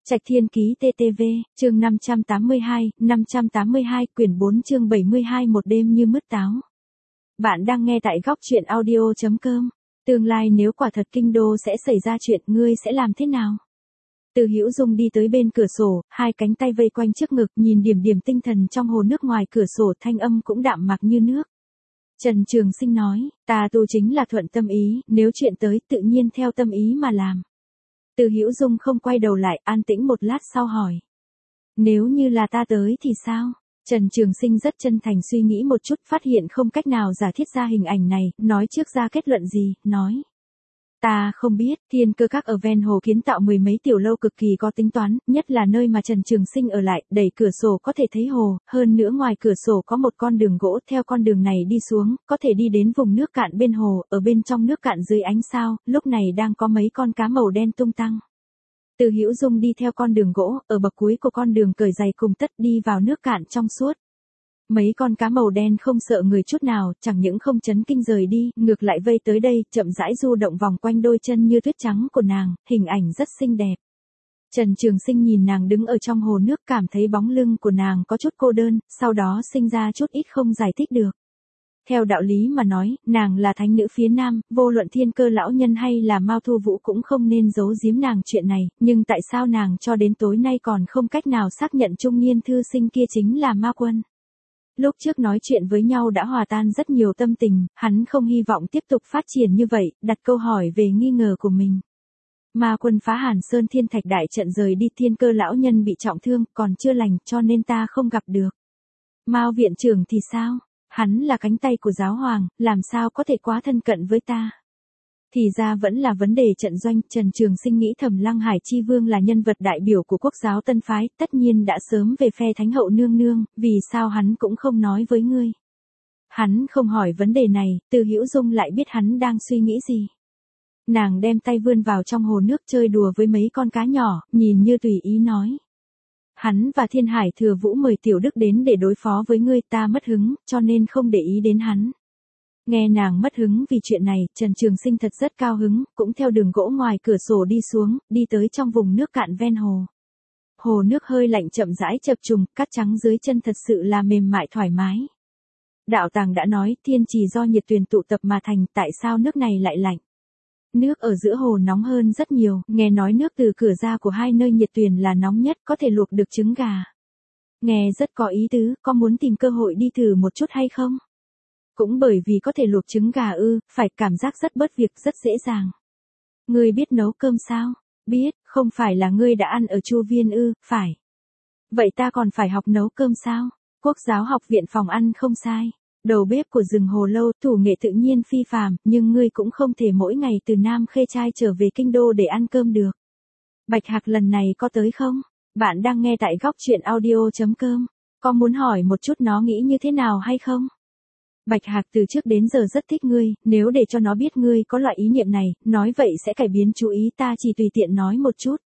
Trạch Thiên Ký TTV, chương 582, quyển 4 chương 72 một đêm như mứt táo. Bạn đang nghe tại góc truyện audio.com. Tương lai nếu quả thật kinh đô sẽ xảy ra chuyện, ngươi sẽ làm thế nào? Từ Hữu Dung đi tới bên cửa sổ, hai cánh tay vây quanh trước ngực, nhìn điểm điểm tinh thần trong hồ nước ngoài cửa sổ, thanh âm cũng đạm mạc như nước. Trần Trường Sinh nói, ta tu chính là thuận tâm ý, nếu chuyện tới tự nhiên theo tâm ý mà làm. Từ Hữu Dung không quay đầu lại, an tĩnh một lát sau hỏi. Nếu như là ta tới thì sao? Trần Trường Sinh rất chân thành suy nghĩ một chút, phát hiện không cách nào giả thiết ra hình ảnh này, nói trước ra kết luận gì, nói. Ta không biết, Thiên Cơ Các ở ven hồ kiến tạo mười mấy tiểu lâu cực kỳ có tính toán, nhất là nơi mà Trần Trường Sinh ở lại, đẩy cửa sổ có thể thấy hồ, hơn nữa ngoài cửa sổ có một con đường gỗ, theo con đường này đi xuống, có thể đi đến vùng nước cạn bên hồ, ở bên trong nước cạn dưới ánh sao, lúc này đang có mấy con cá màu đen tung tăng. Từ Hữu Dung đi theo con đường gỗ, ở bậc cuối của con đường cởi giày cùng tất đi vào nước cạn trong suốt. Mấy con cá màu đen không sợ người chút nào, chẳng những không chấn kinh rời đi, ngược lại vây tới đây, chậm rãi du động vòng quanh đôi chân như tuyết trắng của nàng, hình ảnh rất xinh đẹp. Trần Trường Sinh nhìn nàng đứng ở trong hồ nước, cảm thấy bóng lưng của nàng có chút cô đơn, sau đó sinh ra chút ít không giải thích được. Theo đạo lý mà nói, nàng là thánh nữ phía Nam, vô luận Thiên Cơ lão nhân hay là Mao Thu Vũ cũng không nên giấu giếm nàng chuyện này, nhưng tại sao nàng cho đến tối nay còn không cách nào xác nhận trung niên thư sinh kia chính là Ma Quân? Lúc trước nói chuyện với nhau đã hòa tan rất nhiều tâm tình, hắn không hy vọng tiếp tục phát triển như vậy, đặt câu hỏi về nghi ngờ của mình. Ma Quân phá Hàn Sơn Thiên Thạch đại trận rời đi, Thiên Cơ lão nhân bị trọng thương, còn chưa lành, cho nên ta không gặp được. Mao viện trưởng thì sao? Hắn là cánh tay của giáo hoàng, làm sao có thể quá thân cận với ta? Thì ra vẫn là vấn đề trận doanh. Trần Trường Sinh nghĩ thầm, Lăng Hải Chi Vương là nhân vật đại biểu của quốc giáo Tân Phái, tất nhiên đã sớm về phe Thánh hậu nương nương, vì sao hắn cũng không nói với ngươi? Hắn không hỏi vấn đề này, Từ Hữu Dung lại biết hắn đang suy nghĩ gì. Nàng đem tay vươn vào trong hồ nước chơi đùa với mấy con cá nhỏ, nhìn như tùy ý nói. Hắn và Thiên Hải Thừa Vũ mời Tiểu Đức đến để đối phó với ngươi, ta mất hứng, cho nên không để ý đến hắn. Nghe nàng mất hứng vì chuyện này, Trần Trường Sinh thật rất cao hứng, cũng theo đường gỗ ngoài cửa sổ đi xuống, đi tới trong vùng nước cạn ven hồ. Hồ nước hơi lạnh chậm rãi chập trùng, cát trắng dưới chân thật sự là mềm mại thoải mái. Đạo Tàng đã nói, thiên trì do nhiệt tuyền tụ tập mà thành, tại sao nước này lại lạnh? Nước ở giữa hồ nóng hơn rất nhiều, nghe nói nước từ cửa ra của hai nơi nhiệt tuyền là nóng nhất, có thể luộc được trứng gà. Nghe rất có ý tứ, có muốn tìm cơ hội đi thử một chút hay không? Cũng bởi vì có thể luộc trứng gà ư, phải, cảm giác rất bớt việc, rất dễ dàng. Ngươi biết nấu cơm sao? Biết, không phải là ngươi đã ăn ở Chu Viên ư? Phải. Vậy ta còn phải học nấu cơm sao? Quốc giáo học viện phòng ăn không sai. Đầu bếp của rừng hồ lâu, thủ nghệ tự nhiên phi phàm, nhưng ngươi cũng không thể mỗi ngày từ Nam Khê Trai trở về kinh đô để ăn cơm được. Bạch Hạc lần này có tới không? Bạn đang nghe tại góc truyện audio.com. Có muốn hỏi một chút nó nghĩ như thế nào hay không? Bạch Hạc từ trước đến giờ rất thích ngươi, nếu để cho nó biết ngươi có loại ý niệm này, nói vậy sẽ cải biến chú ý, ta chỉ tùy tiện nói một chút.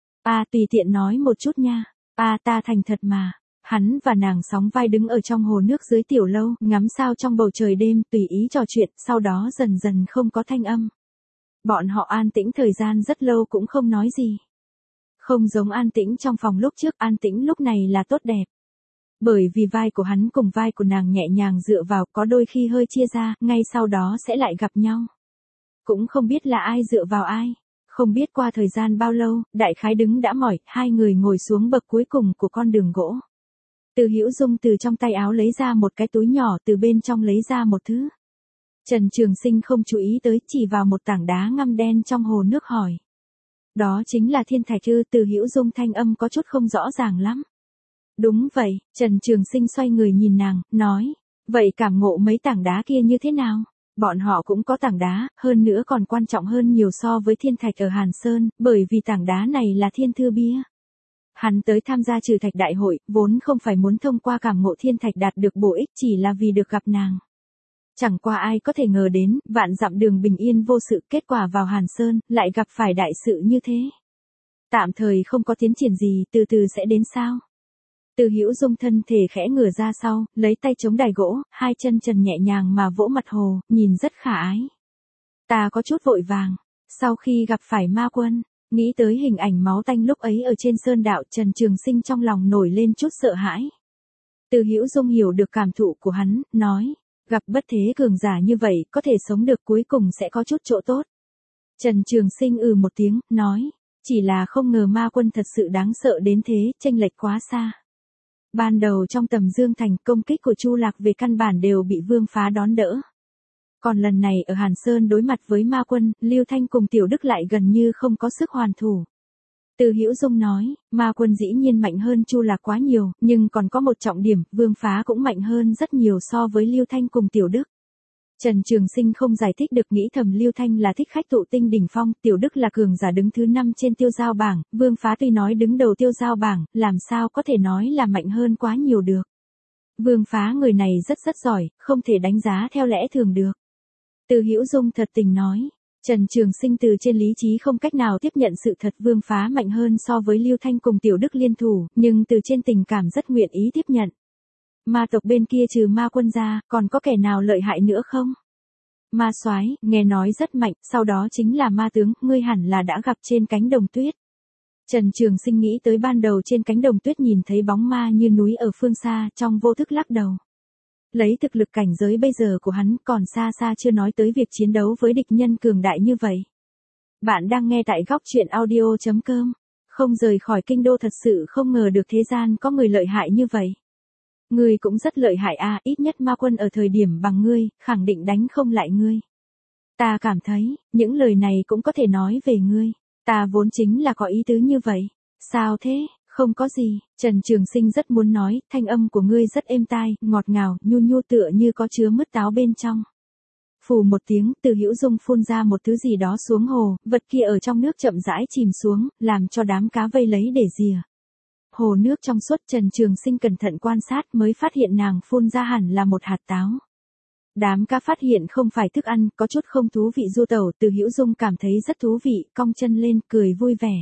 Tùy tiện nói một chút nha. Ta thành thật mà. Hắn và nàng sóng vai đứng ở trong hồ nước dưới tiểu lâu, ngắm sao trong bầu trời đêm, tùy ý trò chuyện, sau đó dần dần không có thanh âm. Bọn họ an tĩnh thời gian rất lâu cũng không nói gì. Không giống an tĩnh trong phòng lúc trước, an tĩnh lúc này là tốt đẹp. Bởi vì vai của hắn cùng vai của nàng nhẹ nhàng dựa vào, có đôi khi hơi chia ra, ngay sau đó sẽ lại gặp nhau. Cũng không biết là ai dựa vào ai. Không biết qua thời gian bao lâu, đại khái đứng đã mỏi, hai người ngồi xuống bậc cuối cùng của con đường gỗ. Từ Hữu Dung từ trong tay áo lấy ra một cái túi nhỏ, từ bên trong lấy ra một thứ. Trần Trường Sinh không chú ý tới, chỉ vào một tảng đá ngăm đen trong hồ nước hỏi. Đó chính là thiên thạch ư? Từ Hữu Dung thanh âm có chút không rõ ràng lắm. Đúng vậy, Trần Trường Sinh xoay người nhìn nàng, nói. Vậy cảm ngộ mấy tảng đá kia như thế nào? Bọn họ cũng có tảng đá, hơn nữa còn quan trọng hơn nhiều so với thiên thạch ở Hàn Sơn, bởi vì tảng đá này là thiên thư bia. Hắn tới tham gia trừ thạch đại hội, vốn không phải muốn thông qua cảm ngộ thiên thạch đạt được bổ ích, chỉ là vì được gặp nàng. Chẳng qua ai có thể ngờ đến, vạn dặm đường bình yên vô sự, kết quả vào Hàn Sơn, lại gặp phải đại sự như thế. Tạm thời không có tiến triển gì, từ từ sẽ đến sao. Từ Hữu Dung thân thể khẽ ngửa ra sau, lấy tay chống đài gỗ, hai chân trần nhẹ nhàng mà vỗ mặt hồ, nhìn rất khả ái. Ta có chút vội vàng, sau khi gặp phải Ma Quân, Nghĩ tới hình ảnh máu tanh lúc ấy ở trên sơn đạo, Trần Trường Sinh trong lòng nổi lên chút sợ hãi. Từ Hữu Dung hiểu được cảm thụ của hắn, nói, gặp bất thế cường giả như vậy, có thể sống được cuối cùng sẽ có chút chỗ tốt. Trần Trường Sinh một tiếng, nói, chỉ là không ngờ ma quân thật sự đáng sợ đến thế, chênh lệch quá xa. Ban đầu trong Tầm Dương Thành, công kích của Chu Lạc về căn bản đều bị Vương Phá đón đỡ. Còn lần này ở Hàn Sơn đối mặt với ma quân, Lưu Thanh cùng Tiểu Đức lại gần như không có sức hoàn thủ. Từ Hữu Dung nói, ma quân dĩ nhiên mạnh hơn Chu Lạc quá nhiều, nhưng còn có một trọng điểm, Vương Phá cũng mạnh hơn rất nhiều so với Lưu Thanh cùng Tiểu Đức. Trần Trường Sinh không giải thích được, nghĩ thầm Lưu Thanh là thích khách tụ tinh đỉnh phong, Tiểu Đức là cường giả đứng thứ 5 trên tiêu giao bảng, Vương Phá tuy nói đứng đầu tiêu giao bảng, làm sao có thể nói là mạnh hơn quá nhiều được. Vương Phá người này rất giỏi, không thể đánh giá theo lẽ thường được. Từ Hữu Dung thật tình nói, Trần Trường Sinh từ trên lý trí không cách nào tiếp nhận sự thật Vương Phá mạnh hơn so với Lưu Thanh cùng Tiểu Đức liên thủ, nhưng từ trên tình cảm rất nguyện ý tiếp nhận. Ma tộc bên kia trừ ma quân ra, còn có kẻ nào lợi hại nữa không? Ma soái, nghe nói rất mạnh, sau đó chính là ma tướng, ngươi hẳn là đã gặp trên cánh đồng tuyết. Trần Trường Sinh nghĩ tới ban đầu trên cánh đồng tuyết nhìn thấy bóng ma như núi ở phương xa, trong vô thức lắc đầu. Lấy thực lực cảnh giới bây giờ của hắn, còn xa chưa nói tới việc chiến đấu với địch nhân cường đại như vậy. Bạn đang nghe tại góc truyện audio.com. Không rời khỏi kinh đô, thật sự không ngờ được thế gian có người lợi hại như vậy. Ngươi cũng rất lợi hại à, ít nhất ma quân ở thời điểm bằng ngươi, khẳng định đánh không lại ngươi. Ta cảm thấy, những lời này cũng có thể nói về ngươi. Ta vốn chính là có ý tứ như vậy. Sao thế? Không có gì, Trần Trường Sinh rất muốn nói, thanh âm của ngươi rất êm tai, ngọt ngào, nhu tựa như có chứa mứt táo bên trong. Phù một tiếng, Từ Hữu Dung phun ra một thứ gì đó xuống hồ, vật kia ở trong nước chậm rãi chìm xuống, làm cho đám cá vây lấy để rìa. Hồ nước trong suốt, Trần Trường Sinh cẩn thận quan sát mới phát hiện nàng phun ra hẳn là một hạt táo. Đám cá phát hiện không phải thức ăn, có chút không thú vị du tẩu, Từ Hữu Dung cảm thấy rất thú vị, cong chân lên, cười vui vẻ.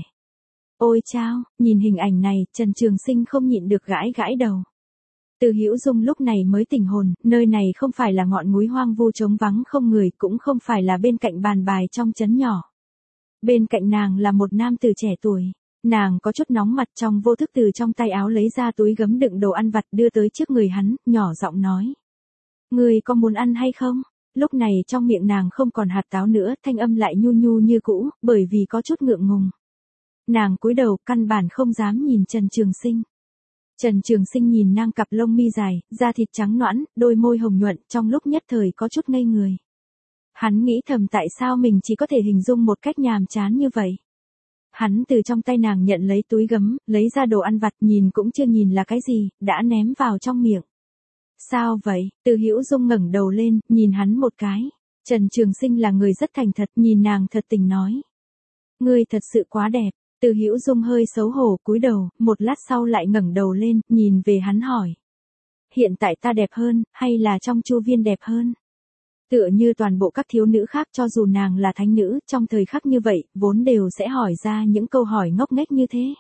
Ôi chao, nhìn hình ảnh này, Trần Trường Sinh không nhịn được gãi đầu. Từ Hữu Dung lúc này mới tỉnh hồn, nơi này không phải là ngọn núi hoang vu trống vắng không người, cũng không phải là bên cạnh bàn bài trong trấn nhỏ. Bên cạnh nàng là một nam tử trẻ tuổi. Nàng có chút nóng mặt, trong vô thức từ trong tay áo lấy ra túi gấm đựng đồ ăn vặt đưa tới trước người hắn, nhỏ giọng nói. Ngươi có muốn ăn hay không? Lúc này trong miệng nàng không còn hạt táo nữa, thanh âm lại nhu như cũ, bởi vì có chút ngượng ngùng. Nàng cúi đầu, căn bản không dám nhìn Trần Trường Sinh. Trần Trường Sinh nhìn nàng cặp lông mi dài, da thịt trắng nõn, đôi môi hồng nhuận, trong lúc nhất thời có chút ngây người. Hắn nghĩ thầm tại sao mình chỉ có thể hình dung một cách nhàm chán như vậy. Hắn từ trong tay nàng nhận lấy túi gấm, lấy ra đồ ăn vặt, nhìn cũng chưa nhìn là cái gì, đã ném vào trong miệng. Sao vậy? Từ Hữu Dung ngẩng đầu lên, nhìn hắn một cái. Trần Trường Sinh là người rất thành thật, nhìn nàng thật tình nói. Ngươi thật sự quá đẹp. Từ Hữu Dung hơi xấu hổ cúi đầu, một lát sau lại ngẩng đầu lên, nhìn về hắn hỏi. Hiện tại ta đẹp hơn, hay là trong Chu Viên đẹp hơn? Tựa như toàn bộ các thiếu nữ khác, cho dù nàng là thánh nữ, trong thời khắc như vậy, vốn đều sẽ hỏi ra những câu hỏi ngốc nghếch như thế.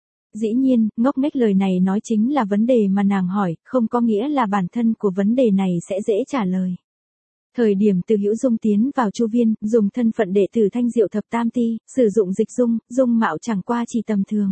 Dĩ nhiên, ngốc nghếch lời này nói chính là vấn đề mà nàng hỏi, không có nghĩa là bản thân của vấn đề này sẽ dễ trả lời. Thời điểm Từ Hữu Dung tiến vào Chu Viên, dùng thân phận đệ tử Thanh Diệu Thập Tam Ti, sử dụng dịch dung mạo chẳng qua chỉ tầm thường.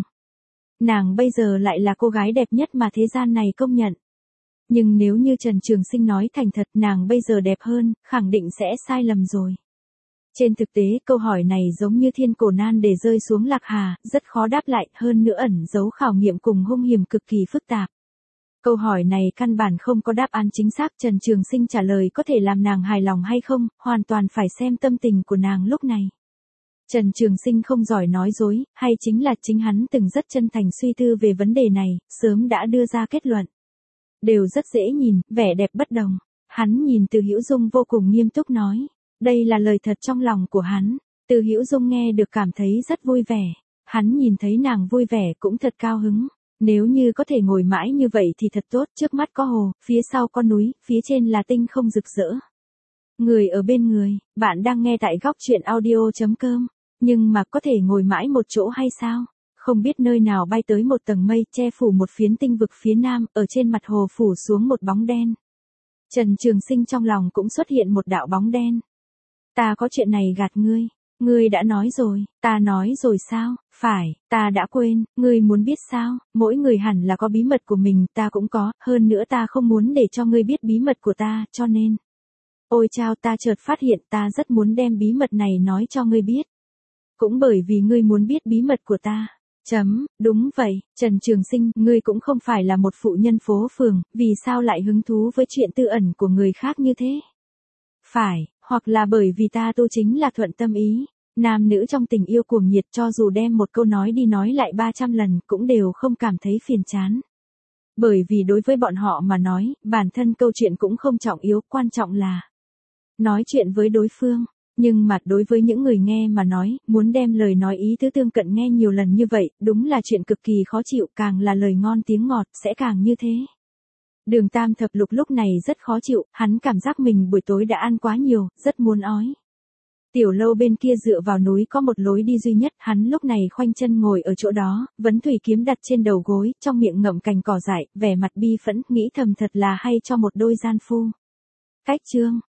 Nàng bây giờ lại là cô gái đẹp nhất mà thế gian này công nhận. Nhưng nếu như Trần Trường Sinh nói thành thật, nàng bây giờ đẹp hơn, khẳng định sẽ sai lầm rồi. Trên thực tế, câu hỏi này giống như thiên cổ nan để rơi xuống lạc hà, rất khó đáp lại, hơn nữa ẩn giấu khảo nghiệm cùng hung hiểm cực kỳ phức tạp. Câu hỏi này căn bản không có đáp án chính xác, Trần Trường Sinh trả lời có thể làm nàng hài lòng hay không, hoàn toàn phải xem tâm tình của nàng lúc này. Trần Trường Sinh không giỏi nói dối, hay chính là chính hắn từng rất chân thành suy tư về vấn đề này, sớm đã đưa ra kết luận. Đều rất dễ nhìn, vẻ đẹp bất đồng. Hắn nhìn Từ Hữu Dung vô cùng nghiêm túc nói. Đây là lời thật trong lòng của hắn. Từ Hữu Dung nghe được cảm thấy rất vui vẻ. Hắn nhìn thấy nàng vui vẻ cũng thật cao hứng. Nếu như có thể ngồi mãi như vậy thì thật tốt, trước mắt có hồ, phía sau có núi, phía trên là tinh không rực rỡ. Người ở bên người, bạn đang nghe tại góc truyện audio.com. Nhưng mà có thể ngồi mãi một chỗ hay sao? Không biết nơi nào bay tới một tầng mây, che phủ một phiến tinh vực phía nam, ở trên mặt hồ phủ xuống một bóng đen. Trần Trường Sinh trong lòng cũng xuất hiện một đạo bóng đen. Ta có chuyện này gạt ngươi. Ngươi đã nói rồi, ta nói rồi sao, phải, ta đã quên, ngươi muốn biết sao, mỗi người hẳn là có bí mật của mình, ta cũng có, hơn nữa ta không muốn để cho ngươi biết bí mật của ta, cho nên. Ôi chao, ta chợt phát hiện ta rất muốn đem bí mật này nói cho ngươi biết. Cũng bởi vì ngươi muốn biết bí mật của ta. Đúng vậy, Trần Trường Sinh, ngươi cũng không phải là một phụ nhân phố phường, vì sao lại hứng thú với chuyện tư ẩn của người khác như thế? Phải, hoặc là bởi vì ta tu chính là thuận tâm ý. Nam nữ trong tình yêu cuồng nhiệt cho dù đem một câu nói đi nói lại 300 lần cũng đều không cảm thấy phiền chán. Bởi vì đối với bọn họ mà nói, bản thân câu chuyện cũng không trọng yếu, quan trọng là nói chuyện với đối phương. Nhưng mà đối với những người nghe mà nói, muốn đem lời nói ý tứ tương cận nghe nhiều lần như vậy, đúng là chuyện cực kỳ khó chịu, càng là lời ngon tiếng ngọt, sẽ càng như thế. Đường Tam Thập Lục lúc này rất khó chịu, hắn cảm giác mình buổi tối đã ăn quá nhiều, rất muốn ói. Tiểu Lâu bên kia dựa vào núi có một lối đi duy nhất, hắn lúc này khoanh chân ngồi ở chỗ đó, vấn thủy kiếm đặt trên đầu gối, trong miệng ngậm cành cỏ dại, vẻ mặt bi phẫn, nghĩ thầm thật là hay cho một đôi gian phu. Cách chương